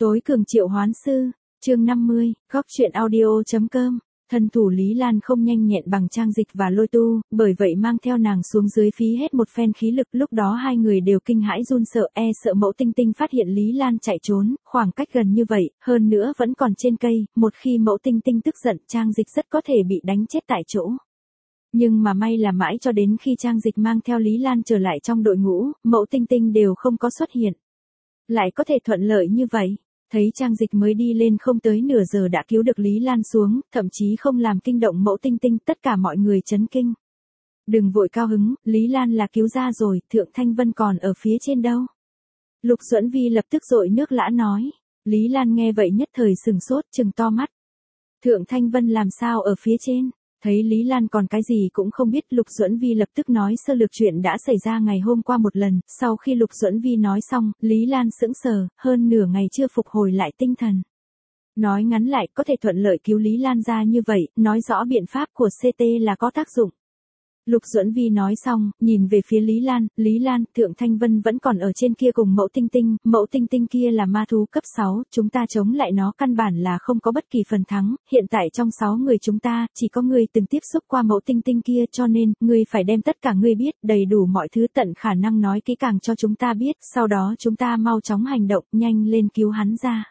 Tối cường triệu hoán sư, chương 50, góc truyện audio.com. Thân thủ Lý Lan không nhanh nhẹn bằng Trang Dịch và Lôi Tu, bởi vậy mang theo nàng xuống dưới phí hết một phen khí lực. Lúc đó hai người đều kinh hãi run sợ, sợ Mẫu Tinh Tinh phát hiện Lý Lan chạy trốn, khoảng cách gần như vậy, hơn nữa vẫn còn trên cây, một khi Mẫu Tinh Tinh tức giận, Trang Dịch rất có thể bị đánh chết tại chỗ. Nhưng mà may là mãi cho đến khi Trang Dịch mang theo Lý Lan trở lại trong đội ngũ, Mẫu Tinh Tinh đều không có xuất hiện. Lại có thể thuận lợi như vậy. Thấy Trang Dịch mới đi lên không tới nửa giờ đã cứu được Lý Lan xuống, thậm chí không làm kinh động Mẫu Tinh Tinh, tất cả mọi người chấn kinh. Đừng vội cao hứng, Lý Lan là cứu ra rồi, Thượng Thanh Vân còn ở phía trên đâu. Lục Duẫn Vi lập tức dội nước lã nói. Lý Lan nghe vậy nhất thời sừng sốt, trừng to mắt. Thượng Thanh Vân làm sao ở phía trên? Thấy Lý Lan còn cái gì cũng không biết, Lục Duẫn Vi lập tức nói sơ lược chuyện đã xảy ra ngày hôm qua một lần. Sau khi Lục Duẫn Vi nói xong, Lý Lan sững sờ, hơn nửa ngày chưa phục hồi lại tinh thần. Nói ngắn lại, có thể thuận lợi cứu Lý Lan ra như vậy, nói rõ biện pháp của CT là có tác dụng. Lục Duẫn Vi nói xong, nhìn về phía Lý Lan, Thượng Thanh Vân vẫn còn ở trên kia cùng Mẫu Tinh Tinh kia là ma thú cấp 6, chúng ta chống lại nó căn bản là không có bất kỳ phần thắng, hiện tại trong 6 người chúng ta, chỉ có ngươi từng tiếp xúc qua Mẫu Tinh Tinh kia, cho nên, ngươi phải đem tất cả ngươi biết, đầy đủ mọi thứ tận khả năng nói kỹ càng cho chúng ta biết, sau đó chúng ta mau chóng hành động, nhanh lên cứu hắn ra.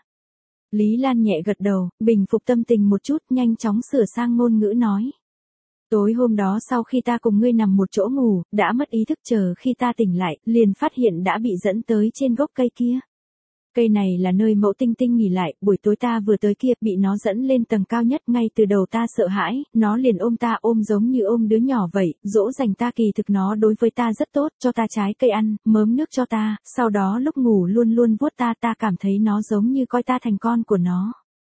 Lý Lan nhẹ gật đầu, bình phục tâm tình một chút, nhanh chóng sửa sang ngôn ngữ nói. Tối hôm đó sau khi ta cùng ngươi nằm một chỗ ngủ, đã mất ý thức, chờ khi ta tỉnh lại, liền phát hiện đã bị dẫn tới trên gốc cây kia. Cây này là nơi Mẫu Tinh Tinh nghỉ lại, buổi tối ta vừa tới kia, bị nó dẫn lên tầng cao nhất, ngay từ đầu ta sợ hãi, nó liền ôm ta ôm giống như ôm đứa nhỏ vậy, dỗ dành ta, kỳ thực nó đối với ta rất tốt, cho ta trái cây ăn, mớm nước cho ta, sau đó lúc ngủ luôn luôn vuốt ta, ta cảm thấy nó giống như coi ta thành con của nó.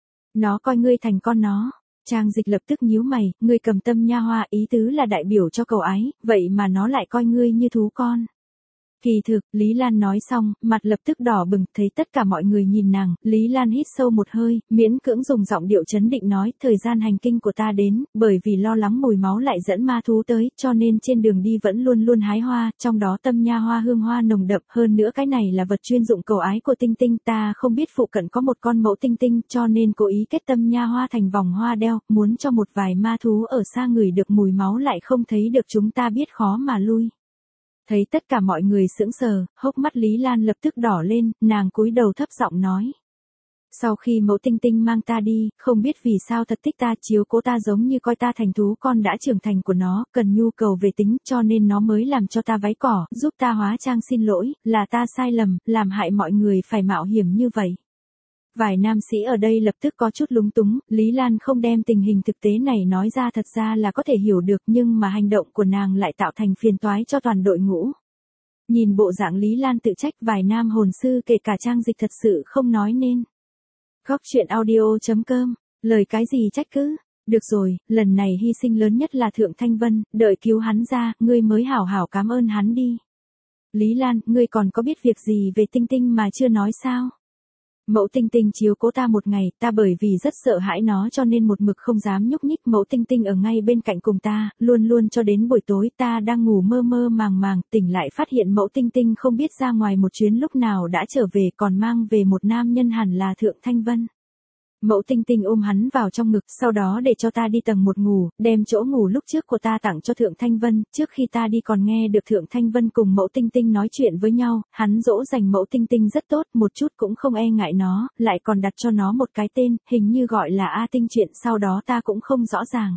Nó coi ngươi thành con nó. Trang Dịch lập tức nhíu mày, ngươi cầm tâm nha hoa, ý tứ là đại biểu cho cầu ái, vậy mà nó lại coi ngươi như thú con. Kỳ thực, Lý Lan nói xong, mặt lập tức đỏ bừng, thấy tất cả mọi người nhìn nàng, Lý Lan hít sâu một hơi, miễn cưỡng dùng giọng điệu trấn định nói, thời gian hành kinh của ta đến, bởi vì lo lắng mùi máu lại dẫn ma thú tới, cho nên trên đường đi vẫn luôn luôn hái hoa, trong đó tâm nha hoa hương hoa nồng đậm, hơn nữa cái này là vật chuyên dụng cầu ái của Tinh Tinh, ta không biết phụ cận có một con Mẫu Tinh Tinh, cho nên cố ý kết tâm nha hoa thành vòng hoa đeo, muốn cho một vài ma thú ở xa ngửi được mùi máu lại không thấy được chúng ta biết khó mà lui. Thấy tất cả mọi người sững sờ, hốc mắt Lý Lan lập tức đỏ lên, nàng cúi đầu thấp giọng nói. Sau khi Mẫu Tinh Tinh mang ta đi, không biết vì sao thật thích ta, chiếu cố ta giống như coi ta thành thú con đã trưởng thành của nó, cần nhu cầu về tính, cho nên nó mới làm cho ta váy cỏ, giúp ta hóa trang, xin lỗi, là ta sai lầm, làm hại mọi người phải mạo hiểm như vậy. Vài nam sĩ ở đây lập tức có chút lúng túng, Lý Lan không đem tình hình thực tế này nói ra thật ra là có thể hiểu được, nhưng mà hành động của nàng lại tạo thành phiền toái cho toàn đội ngũ. Nhìn bộ dạng Lý Lan tự trách, vài nam hồn sư kể cả Trang Dịch thật sự không nói nên. Góc truyện audio.com, lời cái gì trách cứ, được rồi, lần này hy sinh lớn nhất là Thượng Thanh Vân, đợi cứu hắn ra, ngươi mới hảo hảo cảm ơn hắn đi. Lý Lan, ngươi còn có biết việc gì về Tinh Tinh mà chưa nói sao? Mẫu Tinh Tinh chiếu cố ta một ngày, ta bởi vì rất sợ hãi nó cho nên một mực không dám nhúc nhích, Mẫu Tinh Tinh ở ngay bên cạnh cùng ta, luôn luôn cho đến buổi tối ta đang ngủ mơ mơ màng màng, tỉnh lại phát hiện Mẫu Tinh Tinh không biết ra ngoài một chuyến lúc nào đã trở về, còn mang về một nam nhân hẳn là Thượng Thanh Vân. Mẫu Tinh Tinh ôm hắn vào trong ngực, sau đó để cho ta đi tầng 1 ngủ, đem chỗ ngủ lúc trước của ta tặng cho Thượng Thanh Vân, trước khi ta đi còn nghe được Thượng Thanh Vân cùng Mẫu Tinh Tinh nói chuyện với nhau, hắn dỗ dành Mẫu Tinh Tinh rất tốt, một chút cũng không e ngại nó, lại còn đặt cho nó một cái tên, hình như gọi là A Tinh, chuyện sau đó ta cũng không rõ ràng.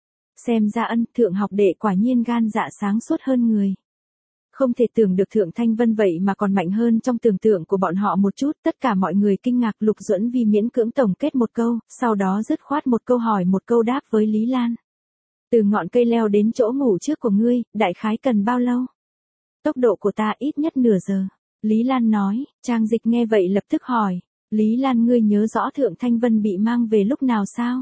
Xem ra Thượng học đệ quả nhiên gan dạ sáng suốt hơn người. Không thể tưởng được Thượng Thanh Vân vậy mà còn mạnh hơn trong tưởng tượng của bọn họ một chút, tất cả mọi người kinh ngạc. Lục Duẫn Vi miễn cưỡng tổng kết một câu, sau đó dứt khoát một câu hỏi một câu đáp với Lý Lan. Từ ngọn cây leo đến chỗ ngủ trước của ngươi, đại khái cần bao lâu? Tốc độ của ta ít nhất nửa giờ. Lý Lan nói. Trang Dịch nghe vậy lập tức hỏi. Lý Lan, ngươi nhớ rõ Thượng Thanh Vân bị mang về lúc nào sao?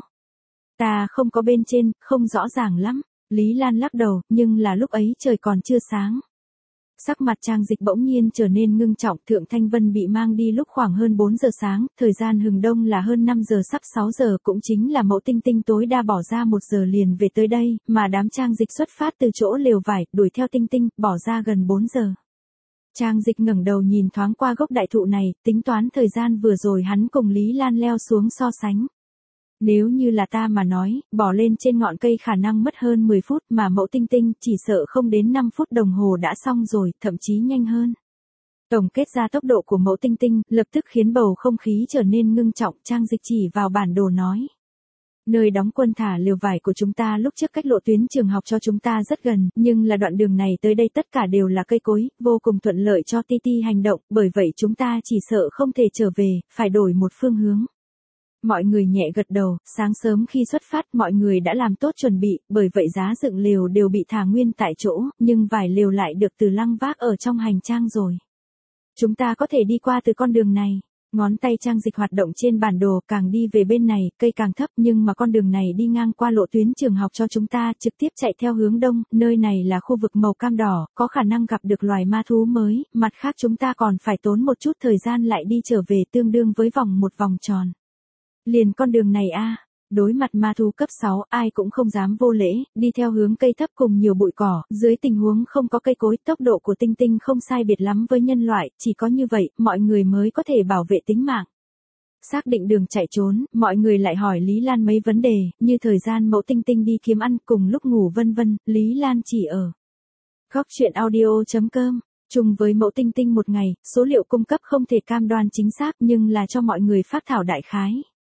Ta không có bên trên, không rõ ràng lắm. Lý Lan lắc đầu, nhưng là lúc ấy trời còn chưa sáng. Sắc mặt Trang Dịch bỗng nhiên trở nên ngưng trọng, Thượng Thanh Vân bị mang đi lúc khoảng hơn 4 giờ sáng, thời gian hừng đông là hơn 5 giờ sắp 6 giờ, cũng chính là Mẫu Tinh Tinh tối đa bỏ ra 1 giờ liền về tới đây, mà đám Trang Dịch xuất phát từ chỗ lều vải, đuổi theo Tinh Tinh, bỏ ra gần 4 giờ. Trang Dịch ngẩng đầu nhìn thoáng qua gốc đại thụ này, tính toán thời gian vừa rồi hắn cùng Lý Lan leo xuống so sánh. Nếu như là ta mà nói, bỏ lên trên ngọn cây khả năng mất hơn 10 phút mà Mẫu Tinh Tinh chỉ sợ không đến 5 phút đồng hồ đã xong rồi, thậm chí nhanh hơn. Tổng kết ra tốc độ của Mẫu Tinh Tinh, lập tức khiến bầu không khí trở nên ngưng trọng. Trang Dịch chỉ vào bản đồ nói. Nơi đóng quân thả lều vải của chúng ta lúc trước cách lộ tuyến trường học cho chúng ta rất gần, nhưng là đoạn đường này tới đây tất cả đều là cây cối, vô cùng thuận lợi cho Titi hành động, bởi vậy chúng ta chỉ sợ không thể trở về, phải đổi một phương hướng. Mọi người nhẹ gật đầu, sáng sớm khi xuất phát mọi người đã làm tốt chuẩn bị, bởi vậy giá dựng lều đều bị thả nguyên tại chỗ, nhưng vải lều lại được Từ Lăng vác ở trong hành trang rồi. Chúng ta có thể đi qua từ con đường này. Ngón tay Trang Dịch hoạt động trên bản đồ, càng đi về bên này, cây càng thấp nhưng mà con đường này đi ngang qua lộ tuyến trường học cho chúng ta trực tiếp chạy theo hướng đông, nơi này là khu vực màu cam đỏ, có khả năng gặp được loài ma thú mới, mặt khác chúng ta còn phải tốn một chút thời gian lại đi trở về tương đương với một vòng tròn. Liền con đường này đối mặt ma thú cấp 6, ai cũng không dám vô lễ, đi theo hướng cây thấp cùng nhiều bụi cỏ, dưới tình huống không có cây cối, tốc độ của Tinh Tinh không sai biệt lắm với nhân loại, chỉ có như vậy, mọi người mới có thể bảo vệ tính mạng. Xác định đường chạy trốn, mọi người lại hỏi Lý Lan mấy vấn đề, như thời gian Mẫu Tinh Tinh đi kiếm ăn, cùng lúc ngủ vân vân, Lý Lan chỉ ở góc truyện audio.com. Chung với Mẫu Tinh Tinh một ngày, số liệu cung cấp không thể cam đoan chính xác nhưng là cho mọi người phát thảo đại khái.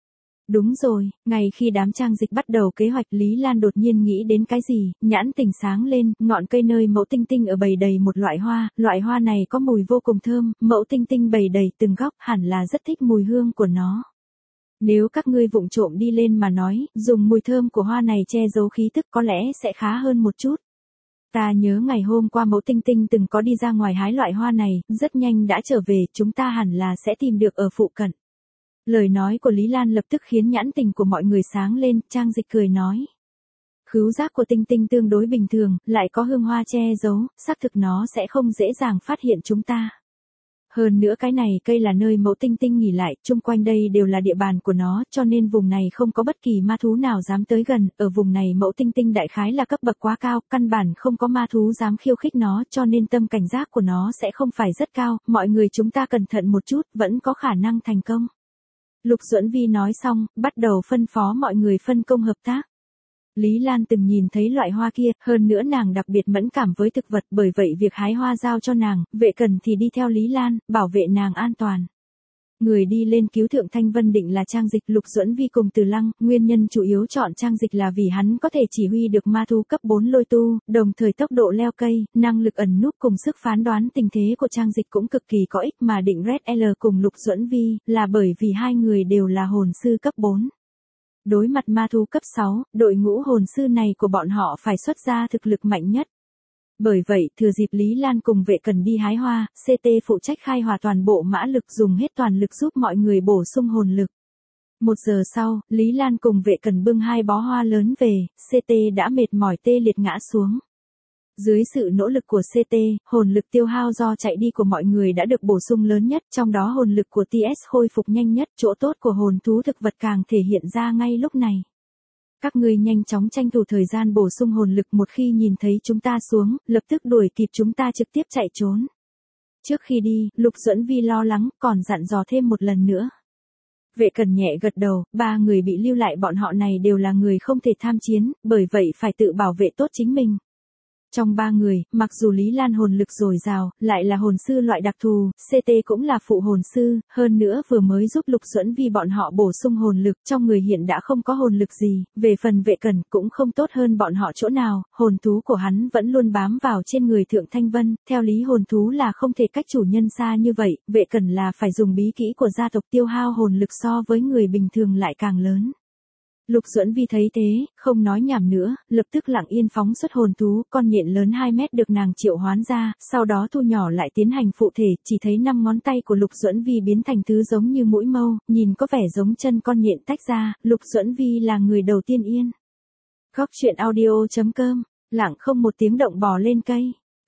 Đúng rồi, ngày khi đám Trang Dịch bắt đầu kế hoạch Lý Lan đột nhiên nghĩ đến cái gì, nhãn tình sáng lên, ngọn cây nơi Mẫu Tinh Tinh ở bày đầy một loại hoa này có mùi vô cùng thơm, Mẫu Tinh Tinh bày đầy từng góc hẳn là rất thích mùi hương của nó. Nếu các ngươi vụng trộm đi lên mà nói, dùng mùi thơm của hoa này che giấu khí tức có lẽ sẽ khá hơn một chút. Ta nhớ ngày hôm qua Mẫu Tinh Tinh từng có đi ra ngoài hái loại hoa này, rất nhanh đã trở về, chúng ta hẳn là sẽ tìm được ở phụ cận. Lời nói của Lý Lan lập tức khiến nhãn tình của mọi người sáng lên, Trang Dịch cười nói. Khứu giác của Tinh Tinh tương đối bình thường, lại có hương hoa che giấu, xác thực nó sẽ không dễ dàng phát hiện chúng ta. Hơn nữa cái này cây là nơi Mẫu Tinh Tinh nghỉ lại, chung quanh đây đều là địa bàn của nó, cho nên vùng này không có bất kỳ ma thú nào dám tới gần, ở vùng này Mẫu Tinh Tinh đại khái là cấp bậc quá cao, căn bản không có ma thú dám khiêu khích nó, cho nên tâm cảnh giác của nó sẽ không phải rất cao, mọi người chúng ta cẩn thận một chút, vẫn có khả năng thành công. Lục Duẫn Vi nói xong, bắt đầu phân phó mọi người phân công hợp tác. Lý Lan từng nhìn thấy loại hoa kia, hơn nữa nàng đặc biệt mẫn cảm với thực vật, bởi vậy việc hái hoa giao cho nàng, Vệ Cần thì đi theo Lý Lan, bảo vệ nàng an toàn. Người đi lên cứu Thượng Thanh Vân định là Trang Dịch, Lục Duẫn Vi cùng Từ Lăng, nguyên nhân chủ yếu chọn Trang Dịch là vì hắn có thể chỉ huy được ma thú cấp 4 lôi tu, đồng thời tốc độ leo cây, năng lực ẩn núp cùng sức phán đoán tình thế của Trang Dịch cũng cực kỳ có ích mà định Red L cùng Lục Duẫn Vi, là bởi vì hai người đều là hồn sư cấp 4. Đối mặt ma thú cấp 6, đội ngũ hồn sư này của bọn họ phải xuất ra thực lực mạnh nhất. Bởi vậy, thừa dịp Lý Lan cùng Vệ Cần đi hái hoa, CT phụ trách khai hỏa toàn bộ mã lực dùng hết toàn lực giúp mọi người bổ sung hồn lực. 1 giờ sau, Lý Lan cùng Vệ Cần bưng 2 bó hoa lớn về, CT đã mệt mỏi tê liệt ngã xuống. Dưới sự nỗ lực của CT, hồn lực tiêu hao do chạy đi của mọi người đã được bổ sung lớn nhất, trong đó hồn lực của TS khôi phục nhanh nhất, chỗ tốt của hồn thú thực vật càng thể hiện ra ngay lúc này. Các ngươi nhanh chóng tranh thủ thời gian bổ sung hồn lực, một khi nhìn thấy chúng ta xuống, lập tức đuổi kịp chúng ta trực tiếp chạy trốn. Trước khi đi, Lục Duẫn Vi lo lắng, còn dặn dò thêm một lần nữa. Vệ Cần nhẹ gật đầu, 3 người bị lưu lại bọn họ này đều là người không thể tham chiến, bởi vậy phải tự bảo vệ tốt chính mình. Trong 3 người, mặc dù Lý Lan hồn lực dồi dào, lại là hồn sư loại đặc thù, CT cũng là phụ hồn sư, hơn nữa vừa mới giúp Lục Duẫn Vi bọn họ bổ sung hồn lực, trong người hiện đã không có hồn lực gì, về phần Vệ Cần cũng không tốt hơn bọn họ chỗ nào, hồn thú của hắn vẫn luôn bám vào trên người Thượng Thanh Vân, theo lý hồn thú là không thể cách chủ nhân xa như vậy, Vệ Cần là phải dùng bí kỹ của gia tộc tiêu hao hồn lực so với người bình thường lại càng lớn. Lục Duẫn Vi thấy thế, không nói nhảm nữa, lập tức lặng yên phóng xuất hồn thú, con nhện lớn 2 mét được nàng triệu hoán ra, sau đó thu nhỏ lại tiến hành phụ thể, chỉ thấy 5 ngón tay của Lục Duẫn Vi biến thành thứ giống như mũi mâu, nhìn có vẻ giống chân con nhện tách ra, Lục Duẫn Vi là người đầu tiên yên. Góc truyện audio.com, lặng không một tiếng động bò lên cây.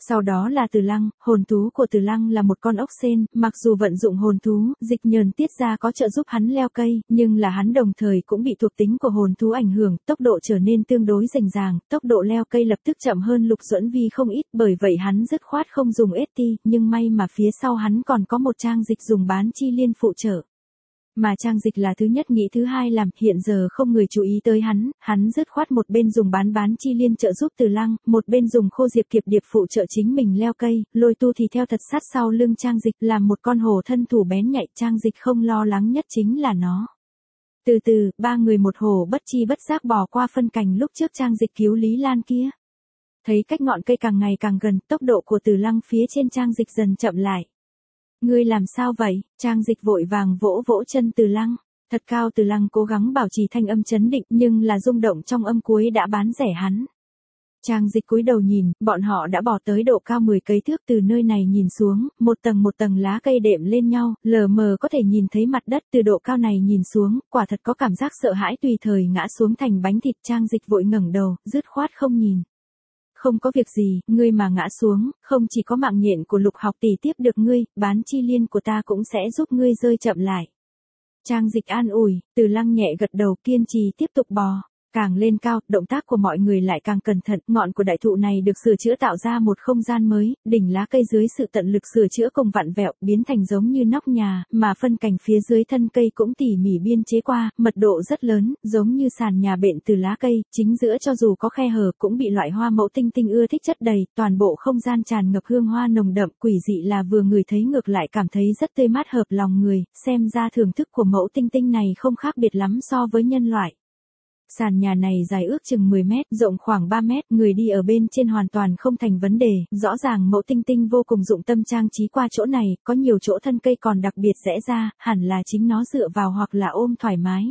Sau đó là Từ Lăng, hồn thú của Từ Lăng là một con ốc sên, mặc dù vận dụng hồn thú, dịch nhờn tiết ra có trợ giúp hắn leo cây, nhưng là hắn đồng thời cũng bị thuộc tính của hồn thú ảnh hưởng, tốc độ trở nên tương đối rành ràng, tốc độ leo cây lập tức chậm hơn Lục Duẫn Vi không ít, bởi vậy hắn dứt khoát không dùng ST, nhưng may mà phía sau hắn còn có một trang dịch dùng bán chi liên phụ trợ. Mà trang dịch là thứ nhất nghĩ thứ hai làm, hiện giờ không người chú ý tới hắn dứt khoát một bên dùng bán chi liên trợ giúp Từ Lăng, một bên dùng khô diệp kiệp điệp phụ trợ chính mình leo cây, Lôi Tu thì theo thật sát sau lưng trang dịch làm một con hổ thân thủ bén nhạy, trang dịch không lo lắng nhất chính là nó. Từ từ, ba người một hổ bất chi bất giác bò qua phân cảnh lúc trước trang dịch cứu Lý Lan kia. Thấy cách ngọn cây càng ngày càng gần, tốc độ của Từ Lăng phía trên trang dịch dần chậm lại. Ngươi làm sao vậy? Trang dịch vội vàng vỗ vỗ chân Từ Lăng. Thật cao. Từ Lăng cố gắng bảo trì thanh âm trấn định, nhưng là rung động trong âm cuối đã bán rẻ hắn. Trang dịch cúi đầu nhìn, bọn họ đã bỏ tới độ cao 10 cây thước, từ nơi này nhìn xuống, một tầng lá cây đệm lên nhau, lờ mờ có thể nhìn thấy mặt đất. Từ độ cao này nhìn xuống, quả thật có cảm giác sợ hãi tùy thời ngã xuống thành bánh thịt. Trang dịch vội ngẩng đầu, dứt khoát không nhìn. Không có việc gì, ngươi mà ngã xuống, không chỉ có mạng nhện của Lục học tỷ tiếp được ngươi, bán chi liên của ta cũng sẽ giúp ngươi rơi chậm lại. Trang dịch an ủi, Từ Lăng nhẹ gật đầu kiên trì tiếp tục bò. Càng lên cao, động tác của mọi người lại càng cẩn thận, ngọn của đại thụ này được sửa chữa tạo ra một không gian mới, đỉnh lá cây dưới sự tận lực sửa chữa cùng vặn vẹo, biến thành giống như nóc nhà, mà phân cảnh phía dưới thân cây cũng tỉ mỉ biên chế qua, mật độ rất lớn, giống như sàn nhà bện từ lá cây, chính giữa cho dù có khe hở cũng bị loại hoa mẫu tinh tinh ưa thích chất đầy, toàn bộ không gian tràn ngập hương hoa nồng đậm, quỷ dị là vừa người thấy ngược lại cảm thấy rất tươi mát hợp lòng người, xem ra thưởng thức của mẫu tinh tinh này không khác biệt lắm so với nhân loại. Sàn nhà này dài ước chừng 10 mét, rộng khoảng 3 mét, người đi ở bên trên hoàn toàn không thành vấn đề, rõ ràng mẫu tinh tinh vô cùng dụng tâm trang trí qua chỗ này, có nhiều chỗ thân cây còn đặc biệt rẽ ra, hẳn là chính nó dựa vào hoặc là ôm thoải mái.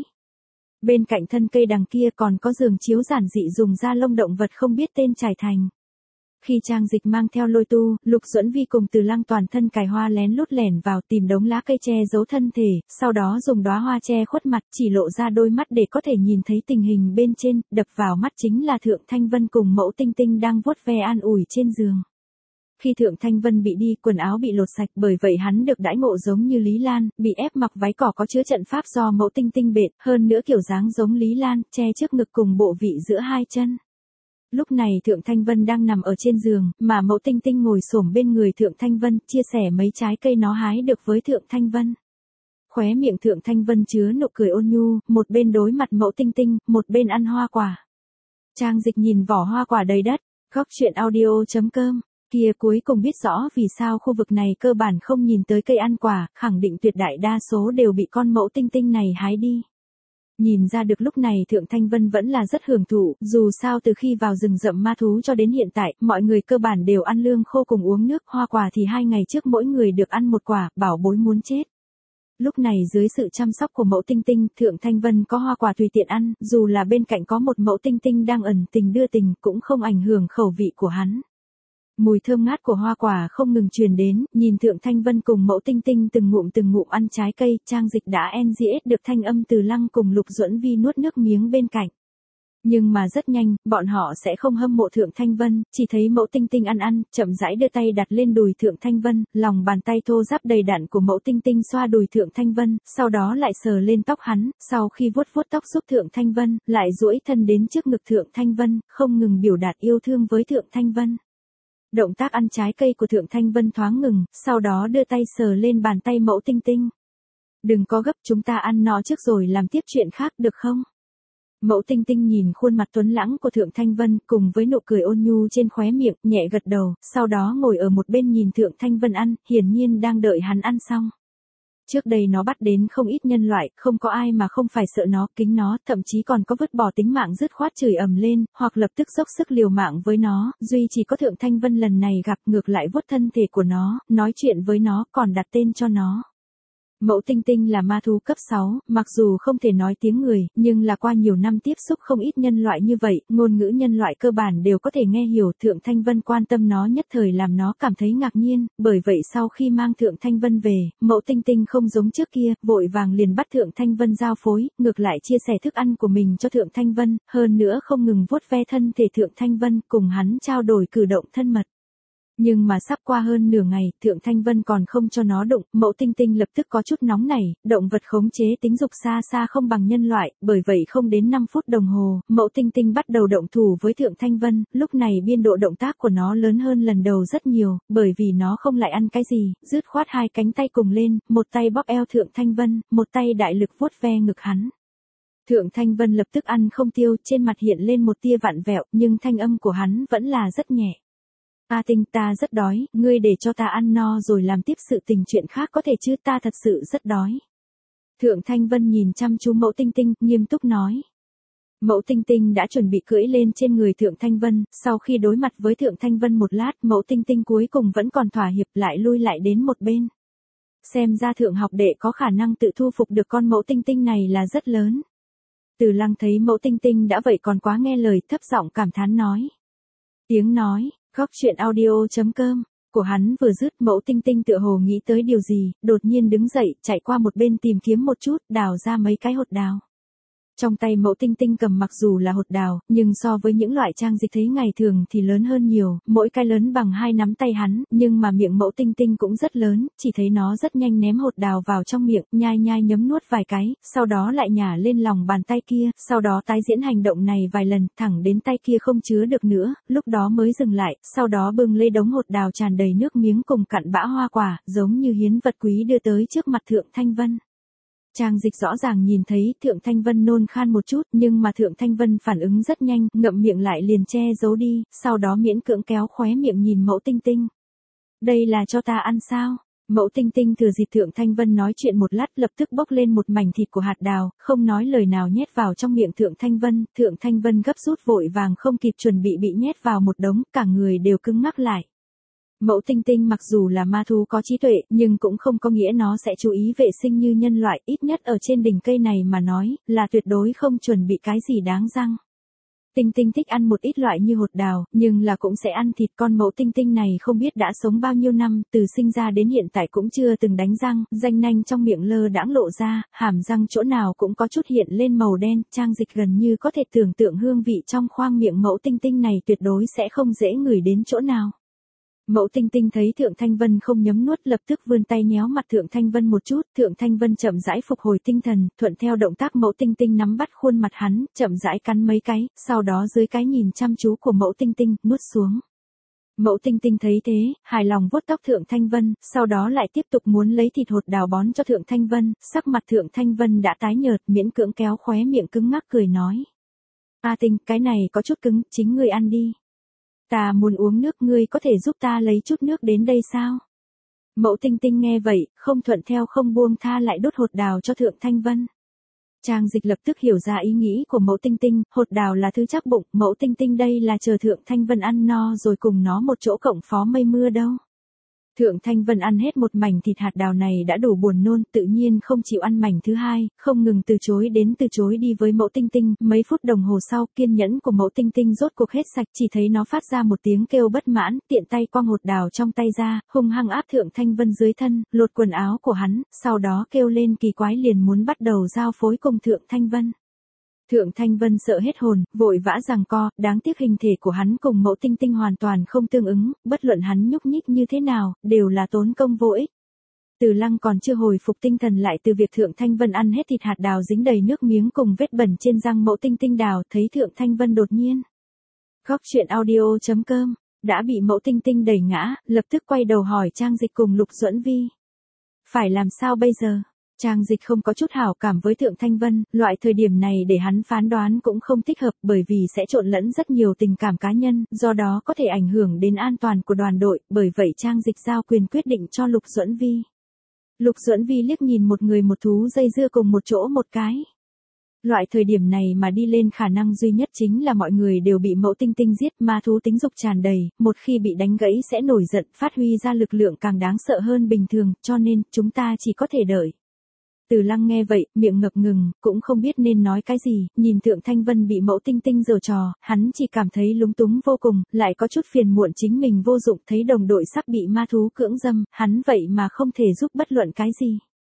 Bên cạnh thân cây đằng kia còn có giường chiếu giản dị dùng da lông động vật không biết tên trải thành. Khi trang dịch mang theo Lôi Tu, Lục Duẫn Vi cùng Từ Lăng toàn thân cài hoa lén lút lẻn vào tìm đống lá cây che giấu thân thể, sau đó dùng đóa hoa che khuất mặt chỉ lộ ra đôi mắt để có thể nhìn thấy tình hình bên trên, đập vào mắt chính là Thượng Thanh Vân cùng mẫu tinh tinh đang vuốt ve an ủi trên giường. Khi Thượng Thanh Vân bị đi, quần áo bị lột sạch bởi vậy hắn được đãi ngộ giống như Lý Lan, bị ép mặc váy cỏ có chứa trận pháp do mẫu tinh tinh bện, hơn nữa kiểu dáng giống Lý Lan, che trước ngực cùng bộ vị giữa hai chân. Lúc này Thượng Thanh Vân đang nằm ở trên giường, mà mẫu tinh tinh ngồi xổm bên người Thượng Thanh Vân, chia sẻ mấy trái cây nó hái được với Thượng Thanh Vân. Khóe miệng Thượng Thanh Vân chứa nụ cười ôn nhu, một bên đối mặt mẫu tinh tinh, một bên ăn hoa quả. Trang dịch nhìn vỏ hoa quả đầy đất, góc chuyện audio.com, kia cuối cùng biết rõ vì sao khu vực này cơ bản không nhìn tới cây ăn quả, khẳng định tuyệt đại đa số đều bị con mẫu tinh tinh này hái đi. Nhìn ra được lúc này Thượng Thanh Vân vẫn là rất hưởng thụ, dù sao từ khi vào rừng rậm ma thú cho đến hiện tại, mọi người cơ bản đều ăn lương khô cùng uống nước, hoa quả thì 2 ngày trước mỗi người được ăn một quả, bảo bối muốn chết. Lúc này dưới sự chăm sóc của mẫu tinh tinh, Thượng Thanh Vân có hoa quả tùy tiện ăn, dù là bên cạnh có một mẫu tinh tinh đang ẩn tình đưa tình, cũng không ảnh hưởng khẩu vị của hắn. Mùi thơm ngát của hoa quả không ngừng truyền đến, nhìn Thượng Thanh Vân cùng mẫu tinh tinh từng ngụm ăn trái cây, trang dịch đã NGS được thanh âm Từ Lăng cùng Lục Duẫn Vi nuốt nước miếng bên cạnh. Nhưng mà rất nhanh, bọn họ sẽ không hâm mộ Thượng Thanh Vân, chỉ thấy mẫu tinh tinh ăn, chậm rãi đưa tay đặt lên đùi Thượng Thanh Vân, lòng bàn tay thô ráp đầy đặn của mẫu tinh tinh xoa đùi Thượng Thanh Vân, sau đó lại sờ lên tóc hắn, sau khi vuốt tóc giúp Thượng Thanh Vân, lại duỗi thân đến trước ngực Thượng Thanh Vân, không ngừng biểu đạt yêu thương với Thượng Thanh Vân. Động tác ăn trái cây của Thượng Thanh Vân thoáng ngừng, sau đó đưa tay sờ lên bàn tay mẫu tinh tinh. Đừng có gấp, chúng ta ăn nó trước rồi làm tiếp chuyện khác được không? Mẫu tinh tinh nhìn khuôn mặt tuấn lãng của Thượng Thanh Vân cùng với nụ cười ôn nhu trên khóe miệng, nhẹ gật đầu, sau đó ngồi ở một bên nhìn Thượng Thanh Vân ăn, hiển nhiên đang đợi hắn ăn xong. Trước đây nó bắt đến không ít nhân loại, không có ai mà không phải sợ nó, kính nó, thậm chí còn có vứt bỏ tính mạng dứt khoát chửi ầm lên, hoặc lập tức dốc sức liều mạng với nó, duy chỉ có Thượng Thanh Vân lần này gặp ngược lại vuốt thân thể của nó, nói chuyện với nó, còn đặt tên cho nó. Mẫu tinh tinh là ma thú cấp 6, mặc dù không thể nói tiếng người, nhưng là qua nhiều năm tiếp xúc không ít nhân loại như vậy, ngôn ngữ nhân loại cơ bản đều có thể nghe hiểu. Thượng Thanh Vân quan tâm nó nhất thời làm nó cảm thấy ngạc nhiên, bởi vậy sau khi mang Thượng Thanh Vân về, mẫu tinh tinh không giống trước kia, vội vàng liền bắt Thượng Thanh Vân giao phối, ngược lại chia sẻ thức ăn của mình cho Thượng Thanh Vân, hơn nữa không ngừng vuốt ve thân thể Thượng Thanh Vân, cùng hắn trao đổi cử động thân mật. Nhưng mà sắp qua hơn nửa ngày, Thượng Thanh Vân còn không cho nó đụng, Mẫu Tinh Tinh lập tức có chút nóng nảy, động vật khống chế tính dục xa xa không bằng nhân loại, bởi vậy không đến 5 phút đồng hồ, Mẫu Tinh Tinh bắt đầu động thủ với Thượng Thanh Vân, lúc này biên độ động tác của nó lớn hơn lần đầu rất nhiều, bởi vì nó không lại ăn cái gì, dứt khoát hai cánh tay cùng lên, một tay bóp eo Thượng Thanh Vân, một tay đại lực vuốt ve ngực hắn. Thượng Thanh Vân lập tức ăn không tiêu, trên mặt hiện lên một tia vặn vẹo, nhưng thanh âm của hắn vẫn là rất nhẹ. A Tinh, ta rất đói, ngươi để cho ta ăn no rồi làm tiếp sự tình chuyện khác có thể chứ, ta thật sự rất đói. Thượng Thanh Vân nhìn chăm chú Mẫu Tinh Tinh, nghiêm túc nói. Mẫu Tinh Tinh đã chuẩn bị cưỡi lên trên người Thượng Thanh Vân, sau khi đối mặt với Thượng Thanh Vân một lát, Mẫu Tinh Tinh cuối cùng vẫn còn thỏa hiệp lại lui lại đến một bên. Xem ra Thượng học đệ có khả năng tự thu phục được con Mẫu Tinh Tinh này là rất lớn. Từ Lăng thấy Mẫu Tinh Tinh đã vậy còn quá nghe lời, thấp giọng cảm thán nói. Tiếng nói, góc chuyện audio.com, của hắn vừa dứt, Mẫu Tinh Tinh tựa hồ nghĩ tới điều gì, đột nhiên đứng dậy, chạy qua một bên tìm kiếm một chút, đào ra mấy cái hột đào. Trong tay Mẫu Tinh Tinh cầm mặc dù là hột đào, nhưng so với những loại trang dịch thấy ngày thường thì lớn hơn nhiều, mỗi cái lớn bằng 2 nắm tay hắn, nhưng mà miệng Mẫu Tinh Tinh cũng rất lớn, chỉ thấy nó rất nhanh ném hột đào vào trong miệng, nhai nhai nhấm nuốt vài cái, sau đó lại nhả lên lòng bàn tay kia, sau đó tái diễn hành động này vài lần, thẳng đến tay kia không chứa được nữa, lúc đó mới dừng lại, sau đó bưng lấy đống hột đào tràn đầy nước miếng cùng cặn bã hoa quả, giống như hiến vật quý đưa tới trước mặt Thượng Thanh Vân. Trang dịch rõ ràng nhìn thấy Thượng Thanh Vân nôn khan một chút, nhưng mà Thượng Thanh Vân phản ứng rất nhanh, ngậm miệng lại liền che giấu đi, sau đó miễn cưỡng kéo khóe miệng nhìn Mẫu Tinh Tinh. Đây là cho ta ăn sao? Mẫu Tinh Tinh thừa dịp Thượng Thanh Vân nói chuyện một lát lập tức bốc lên một mảnh thịt của hạt đào, không nói lời nào nhét vào trong miệng Thượng Thanh Vân gấp rút vội vàng không kịp chuẩn bị nhét vào một đống, cả người đều cứng ngắc lại. Mẫu Tinh Tinh mặc dù là ma thú có trí tuệ, nhưng cũng không có nghĩa nó sẽ chú ý vệ sinh như nhân loại, ít nhất ở trên đỉnh cây này mà nói, là tuyệt đối không chuẩn bị cái gì đáng răng. Tinh Tinh thích ăn một ít loại như hột đào, nhưng là cũng sẽ ăn thịt. Con Mẫu Tinh Tinh này không biết đã sống bao nhiêu năm, từ sinh ra đến hiện tại cũng chưa từng đánh răng, răng nanh trong miệng lơ đãng lộ ra, hàm răng chỗ nào cũng có chút hiện lên màu đen, Trang dịch gần như có thể tưởng tượng hương vị trong khoang miệng Mẫu Tinh Tinh này tuyệt đối sẽ không dễ ngửi đến chỗ nào. Mẫu Tinh Tinh thấy Thượng Thanh Vân không nhấm nuốt lập tức vươn tay nhéo mặt Thượng Thanh Vân một chút, Thượng Thanh Vân chậm rãi phục hồi tinh thần, thuận theo động tác Mẫu Tinh Tinh nắm bắt khuôn mặt hắn, chậm rãi cắn mấy cái, sau đó dưới cái nhìn chăm chú của Mẫu Tinh Tinh, nuốt xuống. Mẫu Tinh Tinh thấy thế, hài lòng vuốt tóc Thượng Thanh Vân, sau đó lại tiếp tục muốn lấy thịt hột đào bón cho Thượng Thanh Vân, sắc mặt Thượng Thanh Vân đã tái nhợt, miễn cưỡng kéo khóe miệng cứng ngắc cười nói. A Tinh, cái này có chút cứng, chính ngươi ăn đi. Ta muốn uống nước, ngươi có thể giúp ta lấy chút nước đến đây sao? Mẫu Tinh Tinh nghe vậy, không thuận theo không buông tha lại đút hột đào cho Thượng Thanh Vân. Trang dịch lập tức hiểu ra ý nghĩ của Mẫu Tinh Tinh, hột đào là thứ chắc bụng, Mẫu Tinh Tinh đây là chờ Thượng Thanh Vân ăn no rồi cùng nó một chỗ cộng phó mây mưa đâu. Thượng Thanh Vân ăn hết một mảnh thịt hạt đào này đã đủ buồn nôn, tự nhiên không chịu ăn mảnh thứ hai, không ngừng từ chối đi với Mẫu Tinh Tinh, mấy phút đồng hồ sau, kiên nhẫn của Mẫu Tinh Tinh rốt cuộc hết sạch, chỉ thấy nó phát ra một tiếng kêu bất mãn, tiện tay quăng hột đào trong tay ra, hung hăng áp Thượng Thanh Vân dưới thân, lột quần áo của hắn, sau đó kêu lên kỳ quái liền muốn bắt đầu giao phối cùng Thượng Thanh Vân. Thượng Thanh Vân sợ hết hồn, vội vã giằng co, đáng tiếc hình thể của hắn cùng Mẫu Tinh Tinh hoàn toàn không tương ứng, bất luận hắn nhúc nhích như thế nào, đều là tốn công vô ích. Từ Lăng còn chưa hồi phục tinh thần lại từ việc Thượng Thanh Vân ăn hết thịt hạt đào dính đầy nước miếng cùng vết bẩn trên răng Mẫu Tinh Tinh đào, thấy Thượng Thanh Vân đột nhiên. Góc chuyện audio.com, đã bị Mẫu Tinh Tinh đẩy ngã, lập tức quay đầu hỏi Trang Dịch cùng Lục Duẫn Vi. Phải làm sao bây giờ? Trang Dịch không có chút hảo cảm với Thượng Thanh Vân, loại thời điểm này để hắn phán đoán cũng không thích hợp bởi vì sẽ trộn lẫn rất nhiều tình cảm cá nhân, do đó có thể ảnh hưởng đến an toàn của đoàn đội, bởi vậy Trang Dịch giao quyền quyết định cho Lục Duẫn Vi. Lục Duẫn Vi liếc nhìn một người một thú dây dưa cùng một chỗ một cái. Loại thời điểm này mà đi lên khả năng duy nhất chính là mọi người đều bị Mẫu Tinh Tinh giết, ma thú tính dục tràn đầy, một khi bị đánh gãy sẽ nổi giận, phát huy ra lực lượng càng đáng sợ hơn bình thường, cho nên chúng ta chỉ có thể đợi. Từ Lăng nghe vậy, miệng ngập ngừng, cũng không biết nên nói cái gì, nhìn Thượng Thanh Vân bị Mẫu Tinh Tinh giở trò, hắn chỉ cảm thấy lúng túng vô cùng, lại có chút phiền muộn chính mình vô dụng, thấy đồng đội sắp bị ma thú cưỡng dâm, hắn vậy mà không thể giúp bất luận cái gì.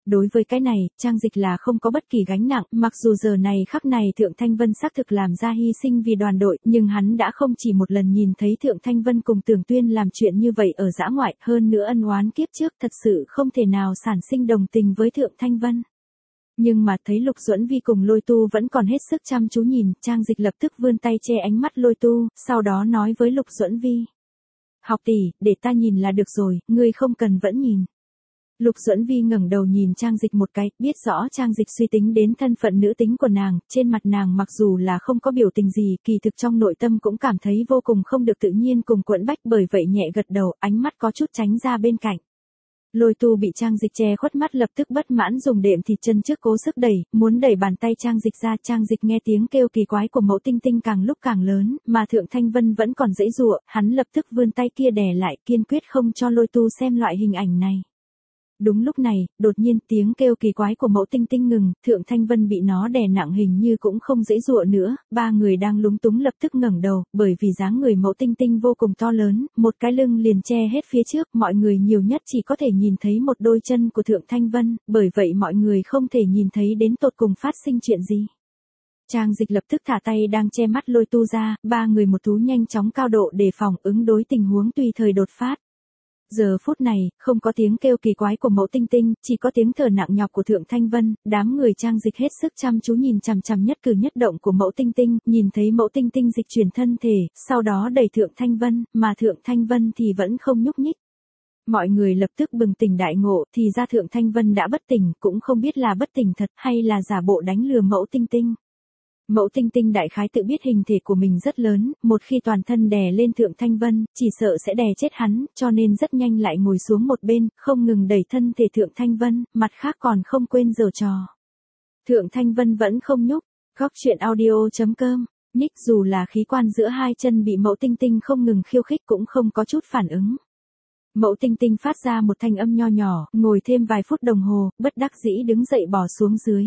Đối với cái này, Trang Dịch là không có bất kỳ gánh nặng, mặc dù giờ này khắc này Thượng Thanh Vân xác thực làm ra hy sinh vì đoàn đội, nhưng hắn đã không chỉ một lần nhìn thấy Thượng Thanh Vân cùng Tưởng Tuyên làm chuyện như vậy ở dã ngoại, hơn nữa ân oán kiếp trước thật sự không thể nào sản sinh đồng tình với Thượng Thanh Vân. Nhưng mà thấy Lục Duẫn Vi cùng Lôi Tu vẫn còn hết sức chăm chú nhìn, Trang Dịch lập tức vươn tay che ánh mắt Lôi Tu, sau đó nói với Lục Duẫn Vi. Học tỷ, để ta nhìn là được rồi, ngươi không cần vẫn nhìn. Lục Duẫn Vi ngẩng đầu nhìn Trang Dịch một cái, biết rõ Trang Dịch suy tính đến thân phận nữ tính của nàng, trên mặt nàng mặc dù là không có biểu tình gì, kỳ thực trong nội tâm cũng cảm thấy vô cùng không được tự nhiên cùng quẫn bách, bởi vậy nhẹ gật đầu, ánh mắt có chút tránh ra bên cạnh. Lôi Tu bị Trang Dịch che khuất mắt lập tức bất mãn dùng đệm thịt chân trước cố sức đẩy, muốn đẩy bàn tay Trang Dịch ra. Trang Dịch nghe tiếng kêu kỳ quái của Mẫu Tinh Tinh càng lúc càng lớn, mà Thượng Thanh Vân vẫn còn giãy giụa, hắn lập tức vươn tay kia đè lại, kiên quyết không cho Lôi Tu xem loại hình ảnh này. Đúng lúc này, đột nhiên tiếng kêu kỳ quái của Mẫu Tinh Tinh ngừng, Thượng Thanh Vân bị nó đè nặng hình như cũng không giãy giụa nữa, ba người đang lúng túng lập tức ngẩng đầu, bởi vì dáng người Mẫu Tinh Tinh vô cùng to lớn, một cái lưng liền che hết phía trước, mọi người nhiều nhất chỉ có thể nhìn thấy một đôi chân của Thượng Thanh Vân, bởi vậy mọi người không thể nhìn thấy đến tột cùng phát sinh chuyện gì. Trang Dịch lập tức thả tay đang che mắt Lôi Tu ra, ba người một thú nhanh chóng cao độ đề phòng ứng đối tình huống tùy thời đột phát. Giờ phút này, không có tiếng kêu kỳ quái của Mẫu Tinh Tinh, chỉ có tiếng thở nặng nhọc của Thượng Thanh Vân, đám người Trang Dịch hết sức chăm chú nhìn chằm chằm nhất cử nhất động của Mẫu Tinh Tinh, nhìn thấy Mẫu Tinh Tinh dịch chuyển thân thể, sau đó đẩy Thượng Thanh Vân, mà Thượng Thanh Vân thì vẫn không nhúc nhích. Mọi người lập tức bừng tỉnh đại ngộ, thì ra Thượng Thanh Vân đã bất tỉnh, cũng không biết là bất tỉnh thật hay là giả bộ đánh lừa Mẫu Tinh Tinh. Mẫu Tinh Tinh đại khái tự biết hình thể của mình rất lớn, một khi toàn thân đè lên Thượng Thanh Vân, chỉ sợ sẽ đè chết hắn, cho nên rất nhanh lại ngồi xuống một bên, không ngừng đẩy thân thể Thượng Thanh Vân, mặt khác còn không quên giở trò. Thượng Thanh Vân vẫn không nhúc, góc chuyện audio.com, nhích dù là khí quan giữa hai chân bị Mẫu Tinh Tinh không ngừng khiêu khích cũng không có chút phản ứng. Mẫu Tinh Tinh phát ra một thanh âm nho nhỏ, ngồi thêm vài phút đồng hồ, bất đắc dĩ đứng dậy bỏ xuống dưới.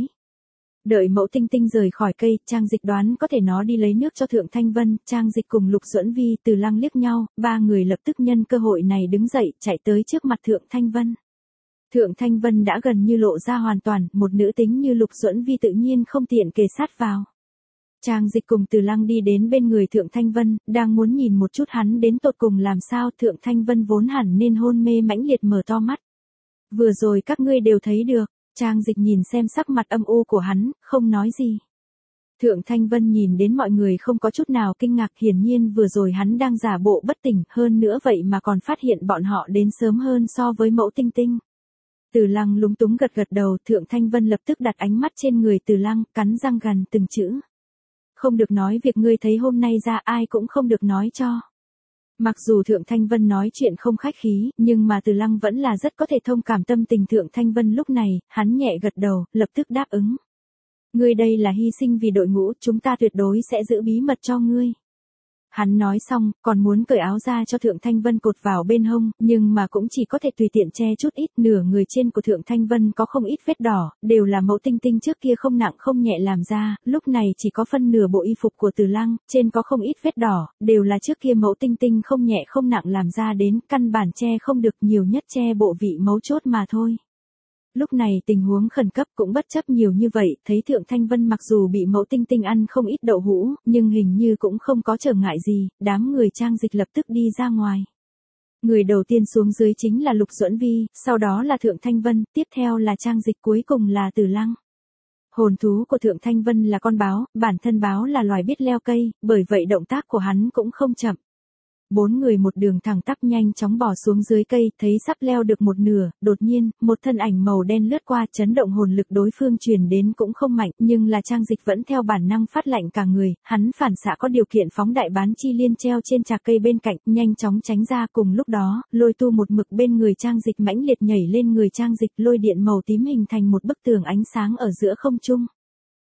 Đợi Mẫu Tinh Tinh rời khỏi cây, Trang Dịch đoán có thể nó đi lấy nước cho Thượng Thanh Vân, Trang Dịch cùng Lục Duẫn Vi Từ Lăng liếc nhau, ba người lập tức nhân cơ hội này đứng dậy, chạy tới trước mặt Thượng Thanh Vân. Thượng Thanh Vân đã gần như lộ ra hoàn toàn, một nữ tính như Lục Duẫn Vi tự nhiên không tiện kề sát vào. Trang Dịch cùng Từ Lăng đi đến bên người Thượng Thanh Vân, đang muốn nhìn một chút hắn đến tột cùng làm sao. Thượng Thanh Vân vốn hẳn nên hôn mê mãnh liệt mở to mắt. Vừa rồi các ngươi đều thấy được. Trang Dịch nhìn xem sắc mặt âm u của hắn, không nói gì. Thượng Thanh Vân nhìn đến mọi người không có chút nào kinh ngạc, hiển nhiên vừa rồi hắn đang giả bộ bất tỉnh, hơn nữa vậy mà còn phát hiện bọn họ đến sớm hơn so với Mẫu Tinh Tinh. Từ Lăng lúng túng gật gật đầu, Thượng Thanh Vân lập tức đặt ánh mắt trên người Từ Lăng, cắn răng gằn từng chữ. Không được nói việc ngươi thấy hôm nay ra, ai cũng không được nói cho. Mặc dù Thượng Thanh Vân nói chuyện không khách khí, nhưng mà Từ Lăng vẫn là rất có thể thông cảm tâm tình Thượng Thanh Vân lúc này, hắn nhẹ gật đầu, lập tức đáp ứng. Ngươi đây là hy sinh vì đội ngũ, chúng ta tuyệt đối sẽ giữ bí mật cho ngươi. Hắn nói xong, còn muốn cởi áo ra cho Thượng Thanh Vân cột vào bên hông, nhưng mà cũng chỉ có thể tùy tiện che chút ít, nửa người trên của Thượng Thanh Vân có không ít vết đỏ, đều là Mẫu Tinh Tinh trước kia không nặng không nhẹ làm ra, lúc này chỉ có phân nửa bộ y phục của Từ Lăng, trên có không ít vết đỏ, đều là trước kia Mẫu Tinh Tinh không nhẹ không nặng làm ra đến, căn bản che không được, nhiều nhất che bộ vị mấu chốt mà thôi. Lúc này tình huống khẩn cấp cũng bất chấp nhiều như vậy, thấy Thượng Thanh Vân mặc dù bị Mẫu Tinh Tinh ăn không ít đậu hũ, nhưng hình như cũng không có trở ngại gì, đám người Trang Dịch lập tức đi ra ngoài. Người đầu tiên xuống dưới chính là Lục Duẫn Vi, sau đó là Thượng Thanh Vân, tiếp theo là Trang Dịch, cuối cùng là Từ Lăng. Hồn thú của Thượng Thanh Vân là con báo, bản thân báo là loài biết leo cây, bởi vậy động tác của hắn cũng không chậm. Bốn người một đường thẳng tắp nhanh chóng bỏ xuống dưới cây, thấy sắp leo được một nửa, đột nhiên, một thân ảnh màu đen lướt qua, chấn động hồn lực đối phương truyền đến cũng không mạnh, nhưng là Trang Dịch vẫn theo bản năng phát lạnh cả người, hắn phản xạ có điều kiện phóng đại bán chi liên treo trên trạc cây bên cạnh, nhanh chóng tránh ra. Cùng lúc đó, Lôi Tu một mực bên người Trang Dịch mãnh liệt nhảy lên người Trang Dịch, lôi điện màu tím hình thành một bức tường ánh sáng ở giữa không trung.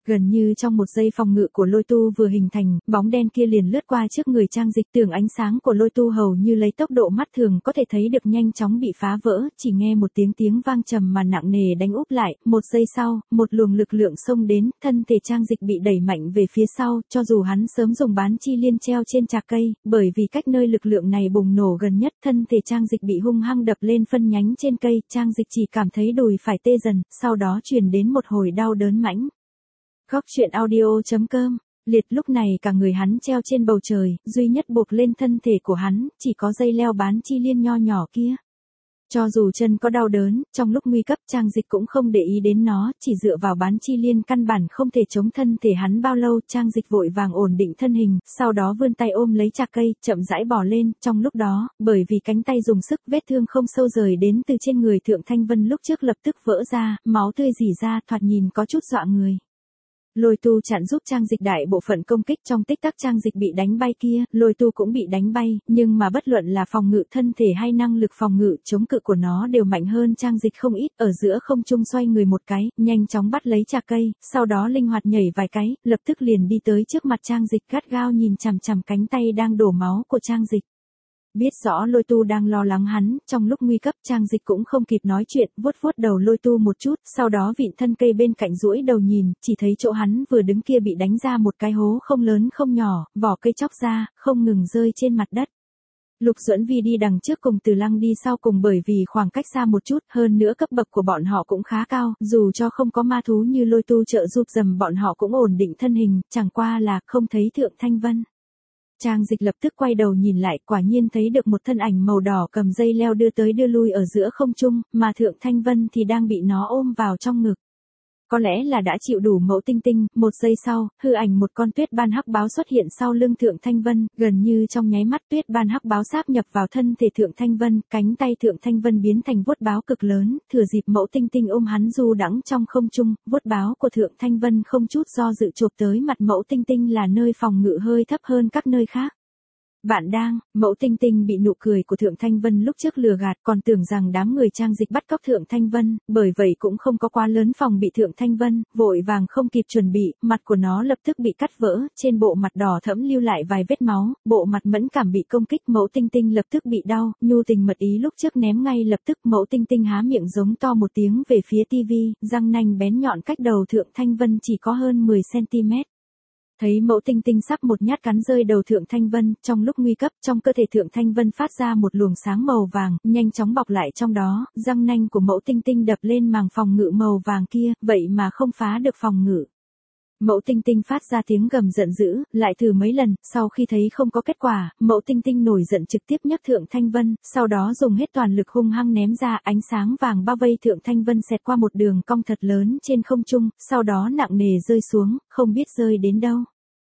Gần như trong một giây phòng ngự của Lôi Tu vừa hình thành, bóng đen kia liền lướt qua trước người Trang Dịch, tường ánh sáng của Lôi Tu hầu như lấy tốc độ mắt thường có thể thấy được nhanh chóng bị phá vỡ, chỉ nghe một tiếng vang trầm mà nặng nề đánh úp lại, một giây sau, một luồng lực lượng xông đến, thân thể Trang Dịch bị đẩy mạnh về phía sau, cho dù hắn sớm dùng bán chi liên treo trên chạc cây, bởi vì cách nơi lực lượng này bùng nổ gần nhất, thân thể Trang Dịch bị hung hăng đập lên phân nhánh trên cây, Trang Dịch chỉ cảm thấy đùi phải tê dần, sau đó truyền đến một hồi đau đớn mãnh. Góc truyện audio.com, liệt lúc này cả người hắn treo trên bầu trời, duy nhất buộc lên thân thể của hắn, chỉ có dây leo bán chi liên nho nhỏ kia. Cho dù chân có đau đớn, trong lúc nguy cấp Trang Dịch cũng không để ý đến nó, chỉ dựa vào bán chi liên căn bản không thể chống thân thể hắn bao lâu. Trang Dịch vội vàng ổn định thân hình, sau đó vươn tay ôm lấy chạc cây, chậm rãi bò lên, trong lúc đó, bởi vì cánh tay dùng sức vết thương không sâu rời đến từ trên người Thượng Thanh Vân lúc trước lập tức vỡ ra, máu tươi rỉ ra, thoạt nhìn có chút dọa người. Lôi Tu chặn giúp Trang Dịch đại bộ phận công kích, trong tích tắc Trang Dịch bị đánh bay kia, Lôi Tu cũng bị đánh bay, nhưng mà bất luận là phòng ngự thân thể hay năng lực phòng ngự chống cự của nó đều mạnh hơn Trang Dịch không ít, ở giữa không trung xoay người một cái, nhanh chóng bắt lấy chạc cây, sau đó linh hoạt nhảy vài cái, lập tức liền đi tới trước mặt Trang Dịch, gắt gao nhìn chằm chằm cánh tay đang đổ máu của Trang Dịch. Biết rõ Lôi Tu đang lo lắng hắn, trong lúc nguy cấp Trang Dịch cũng không kịp nói chuyện, vuốt đầu Lôi Tu một chút, sau đó vịn thân cây bên cạnh duỗi đầu nhìn, chỉ thấy chỗ hắn vừa đứng kia bị đánh ra một cái hố không lớn không nhỏ, vỏ cây chóc ra, không ngừng rơi trên mặt đất. Lục Duẫn Vi đi đằng trước cùng Từ Lăng đi sau cùng, bởi vì khoảng cách xa một chút, hơn nữa cấp bậc của bọn họ cũng khá cao, dù cho không có ma thú như Lôi Tu trợ giúp dầm bọn họ cũng ổn định thân hình, chẳng qua là không thấy Thượng Thanh Vân. Trang Dịch lập tức quay đầu nhìn lại, quả nhiên thấy được một thân ảnh màu đỏ cầm dây leo đưa tới đưa lui ở giữa không trung, mà Thượng Thanh Vân thì đang bị nó ôm vào trong ngực. Có lẽ là đã chịu đủ mẫu tinh tinh, một giây sau, hư ảnh một con tuyết ban hắc báo xuất hiện sau lưng Thượng Thanh Vân, gần như trong nháy mắt tuyết ban hắc báo sáp nhập vào thân thể Thượng Thanh Vân, cánh tay Thượng Thanh Vân biến thành vuốt báo cực lớn, thừa dịp mẫu tinh tinh ôm hắn du đãng trong không trung, vuốt báo của Thượng Thanh Vân không chút do dự chộp tới mặt mẫu tinh tinh là nơi phòng ngự hơi thấp hơn các nơi khác. Bạn đang, mẫu tinh tinh bị nụ cười của Thượng Thanh Vân lúc trước lừa gạt, còn tưởng rằng đám người Trang Dịch bắt cóc Thượng Thanh Vân, bởi vậy cũng không có quá lớn phòng bị Thượng Thanh Vân, vội vàng không kịp chuẩn bị, mặt của nó lập tức bị cắt vỡ, trên bộ mặt đỏ thẫm lưu lại vài vết máu, bộ mặt mẫn cảm bị công kích, mẫu tinh tinh lập tức bị đau, nhu tình mật ý lúc trước ném ngay lập tức, mẫu tinh tinh há miệng giống to một tiếng về phía tivi, răng nanh bén nhọn cách đầu Thượng Thanh Vân chỉ có hơn 10 cm. Thấy mẫu tinh tinh sắp một nhát cắn rơi đầu Thượng Thanh Vân, trong lúc nguy cấp, trong cơ thể Thượng Thanh Vân phát ra một luồng sáng màu vàng, nhanh chóng bọc lại trong đó, răng nanh của mẫu tinh tinh đập lên màng phòng ngự màu vàng kia, vậy mà không phá được phòng ngự. Mẫu tinh tinh phát ra tiếng gầm giận dữ, lại thử mấy lần, sau khi thấy không có kết quả, mẫu tinh tinh nổi giận trực tiếp nhấc Thượng Thanh Vân, sau đó dùng hết toàn lực hung hăng ném ra, ánh sáng vàng bao vây Thượng Thanh Vân xẹt qua một đường cong thật lớn trên không trung, sau đó nặng nề rơi xuống, không biết rơi đến đâu.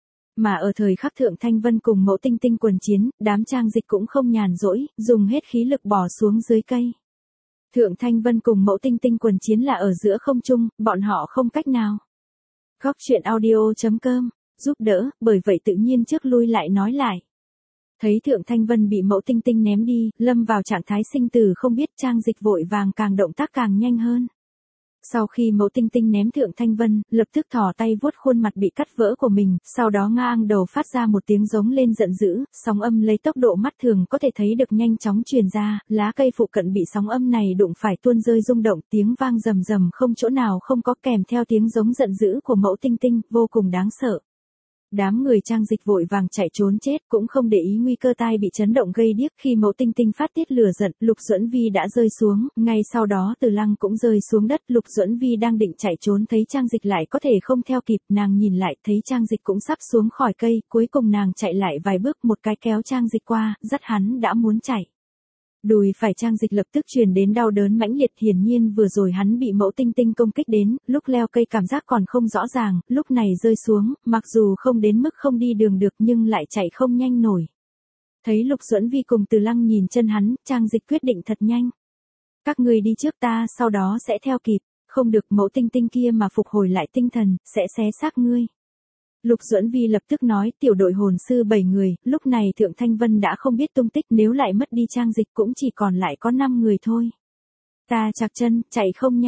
Mà ở thời khắc Thượng Thanh Vân cùng mẫu tinh tinh quần chiến, đám Trang Dịch cũng không nhàn rỗi, dùng hết khí lực bỏ xuống dưới cây. Thượng Thanh Vân cùng mẫu tinh tinh quần chiến là ở giữa không trung, bọn họ không cách nào. Góc truyện audio.com, giúp đỡ, bởi vậy tự nhiên trước lui lại nói lại. Thấy Thượng Thanh Vân bị mẫu tinh tinh ném đi, lâm vào trạng thái sinh tử không biết, Trang Dịch vội vàng càng động tác càng nhanh hơn. Sau khi mẫu tinh tinh ném Thượng Thanh Vân, lập tức thò tay vuốt khuôn mặt bị cắt vỡ của mình, sau đó ngang đầu phát ra một tiếng giống lên giận dữ, sóng âm lấy tốc độ mắt thường có thể thấy được nhanh chóng truyền ra, lá cây phụ cận bị sóng âm này đụng phải tuôn rơi rung động, tiếng vang rầm rầm không chỗ nào không có, kèm theo tiếng giống giận dữ của mẫu tinh tinh, vô cùng đáng sợ. Đám người Trang Dịch vội vàng chạy trốn chết, cũng không để ý nguy cơ tai bị chấn động gây điếc, khi mẫu tinh tinh phát tiết lửa giận, Lục Duẫn Vi đã rơi xuống, ngay sau đó Từ Lăng cũng rơi xuống đất, Lục Duẫn Vi đang định chạy trốn thấy Trang Dịch lại có thể không theo kịp, nàng nhìn lại thấy Trang Dịch cũng sắp xuống khỏi cây, cuối cùng nàng chạy lại vài bước, một cái kéo Trang Dịch qua, dắt hắn đã muốn chạy. Đùi phải Trang Dịch lập tức truyền đến đau đớn mãnh liệt, hiển nhiên vừa rồi hắn bị mẫu tinh tinh công kích đến, lúc leo cây cảm giác còn không rõ ràng, lúc này rơi xuống, mặc dù không đến mức không đi đường được nhưng lại chạy không nhanh nổi. Thấy Lục Duẫn Vi cùng Từ Lăng nhìn chân hắn, Trang Dịch quyết định thật nhanh. Các người đi trước ta sau đó sẽ theo kịp, không được mẫu tinh tinh kia mà phục hồi lại tinh thần, sẽ xé xác ngươi. Lục Duẫn Vi lập tức nói, tiểu đội hồn sư 7 người, lúc này Thượng Thanh Vân đã không biết tung tích, nếu lại mất đi Trang Dịch cũng chỉ còn lại có 5 người thôi. Ta chạc chân, chạy không nhanh.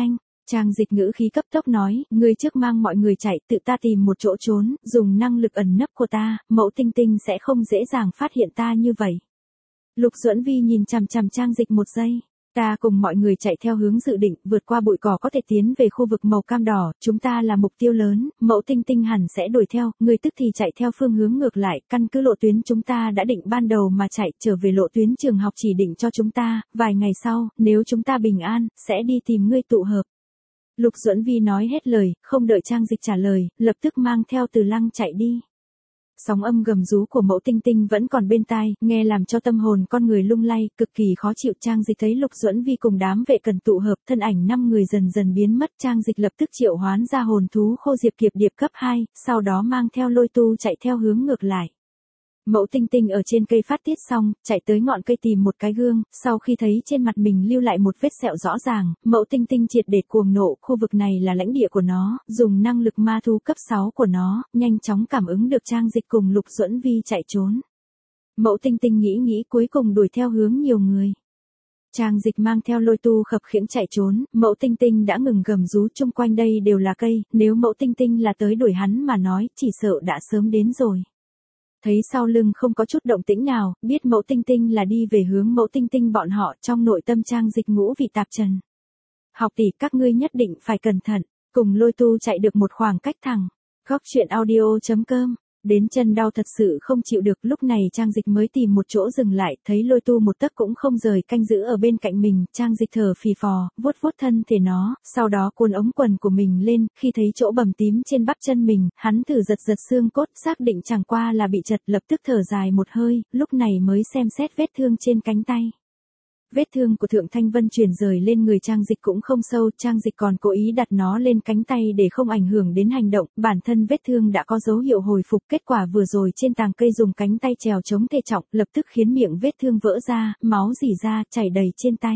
Trang Dịch ngữ khí cấp tốc nói, ngươi trước mang mọi người chạy, tự ta tìm một chỗ trốn, dùng năng lực ẩn nấp của ta, Mẫu Tinh Tinh sẽ không dễ dàng phát hiện ta như vậy. Lục Duẫn Vi nhìn chằm chằm Trang Dịch một giây. Ta cùng mọi người chạy theo hướng dự định, vượt qua bụi cỏ có thể tiến về khu vực màu cam đỏ, chúng ta là mục tiêu lớn, Mẫu Tinh Tinh hẳn sẽ đuổi theo, người tức thì chạy theo phương hướng ngược lại, căn cứ lộ tuyến chúng ta đã định ban đầu mà chạy trở về lộ tuyến trường học chỉ định cho chúng ta, vài ngày sau, nếu chúng ta bình an, sẽ đi tìm ngươi tụ hợp. Lục Duẫn Vi nói hết lời, không đợi Trang Dịch trả lời, lập tức mang theo Từ Lăng chạy đi. Sóng âm gầm rú của Mẫu Tinh Tinh vẫn còn bên tai, nghe làm cho tâm hồn con người lung lay, cực kỳ khó chịu. Trang Dịch thấy Lục Duẫn Vi cùng đám vệ cần tụ hợp, thân ảnh 5 người dần dần biến mất. Trang Dịch lập tức triệu hoán ra hồn thú Khô Diệp Kiệp Điệp cấp 2, sau đó mang theo Lôi Tu chạy theo hướng ngược lại. Mẫu Tinh Tinh ở trên cây phát tiết xong, chạy tới ngọn cây tìm một cái gương, sau khi thấy trên mặt mình lưu lại một vết sẹo rõ ràng, Mẫu Tinh Tinh triệt để cuồng nộ, khu vực này là lãnh địa của nó, dùng năng lực ma thú cấp 6 của nó, nhanh chóng cảm ứng được Trang Dịch cùng Lục Duẫn Vi chạy trốn. Mẫu Tinh Tinh nghĩ cuối cùng đuổi theo hướng nhiều người. Trang Dịch mang theo Lôi Tu khập khiễng chạy trốn, Mẫu Tinh Tinh đã ngừng gầm rú, chung quanh đây đều là cây, nếu Mẫu Tinh Tinh là tới đuổi hắn mà nói, chỉ sợ đã sớm đến rồi. Thấy sau lưng không có chút động tĩnh nào, biết Mẫu Tinh Tinh là đi về hướng Mẫu Tinh Tinh bọn họ, trong nội tâm Trang Dịch ngũ vị tạp trần. Học tỷ, các ngươi nhất định phải cẩn thận, cùng Lôi Tu chạy được một khoảng cách thẳng. Góc truyện audio.com. Đến chân đau thật sự không chịu được, lúc này Trang Dịch mới tìm một chỗ dừng lại, thấy Lôi Tu một tấc cũng không rời canh giữ ở bên cạnh mình, Trang Dịch thở phì phò, vuốt thân thể nó, sau đó cuốn ống quần của mình lên, khi thấy chỗ bầm tím trên bắp chân mình, hắn thử giật xương cốt, xác định chẳng qua là bị chật, lập tức thở dài một hơi, lúc này mới xem xét vết thương trên cánh tay. Vết thương của Thượng Thanh Vân truyền rời lên người Trang Dịch cũng không sâu, Trang Dịch còn cố ý đặt nó lên cánh tay để không ảnh hưởng đến hành động, bản thân vết thương đã có dấu hiệu hồi phục, kết quả vừa rồi trên tàng cây dùng cánh tay trèo chống thể trọng, lập tức khiến miệng vết thương vỡ ra, máu rỉ ra, chảy đầy trên tay.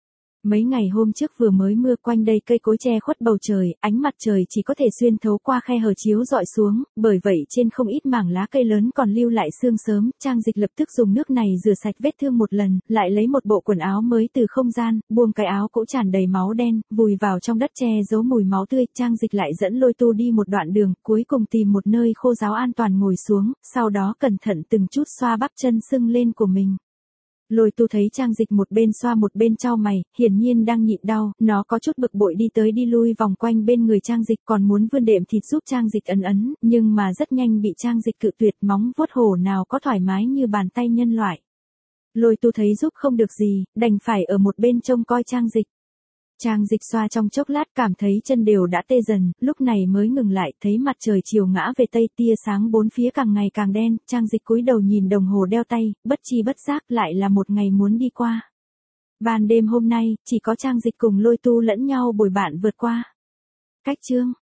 Mấy ngày hôm trước vừa mới mưa, quanh đây cây cối che khuất bầu trời, ánh mặt trời chỉ có thể xuyên thấu qua khe hở chiếu rọi xuống, bởi vậy trên không ít mảng lá cây lớn còn lưu lại sương sớm, Trang Dịch lập tức dùng nước này rửa sạch vết thương một lần, lại lấy một bộ quần áo mới từ không gian, buông cái áo cũ tràn đầy máu đen, vùi vào trong đất che giấu mùi máu tươi, Trang Dịch lại dẫn Lôi Tu đi một đoạn đường, cuối cùng tìm một nơi khô ráo an toàn ngồi xuống, sau đó cẩn thận từng chút xoa bắp chân sưng lên của mình. Lôi Tu thấy Trang Dịch một bên xoa một bên chau mày, hiển nhiên đang nhịn đau, nó có chút bực bội đi tới đi lui vòng quanh bên người Trang Dịch, còn muốn vươn đệm thịt giúp Trang Dịch ấn, nhưng mà rất nhanh bị Trang Dịch cự tuyệt, móng vuốt hổ nào có thoải mái như bàn tay nhân loại. Lôi Tu thấy giúp không được gì, đành phải ở một bên trông coi Trang Dịch. Trang Dịch xoa trong chốc lát cảm thấy chân đều đã tê dần, lúc này mới ngừng lại, thấy mặt trời chiều ngã về tây, tia sáng bốn phía càng ngày càng đen, Trang Dịch cúi đầu nhìn đồng hồ đeo tay, bất chi bất giác lại là một ngày muốn đi qua. Ban đêm hôm nay, chỉ có Trang Dịch cùng Lôi Tu lẫn nhau bồi bạn vượt qua. Cách chương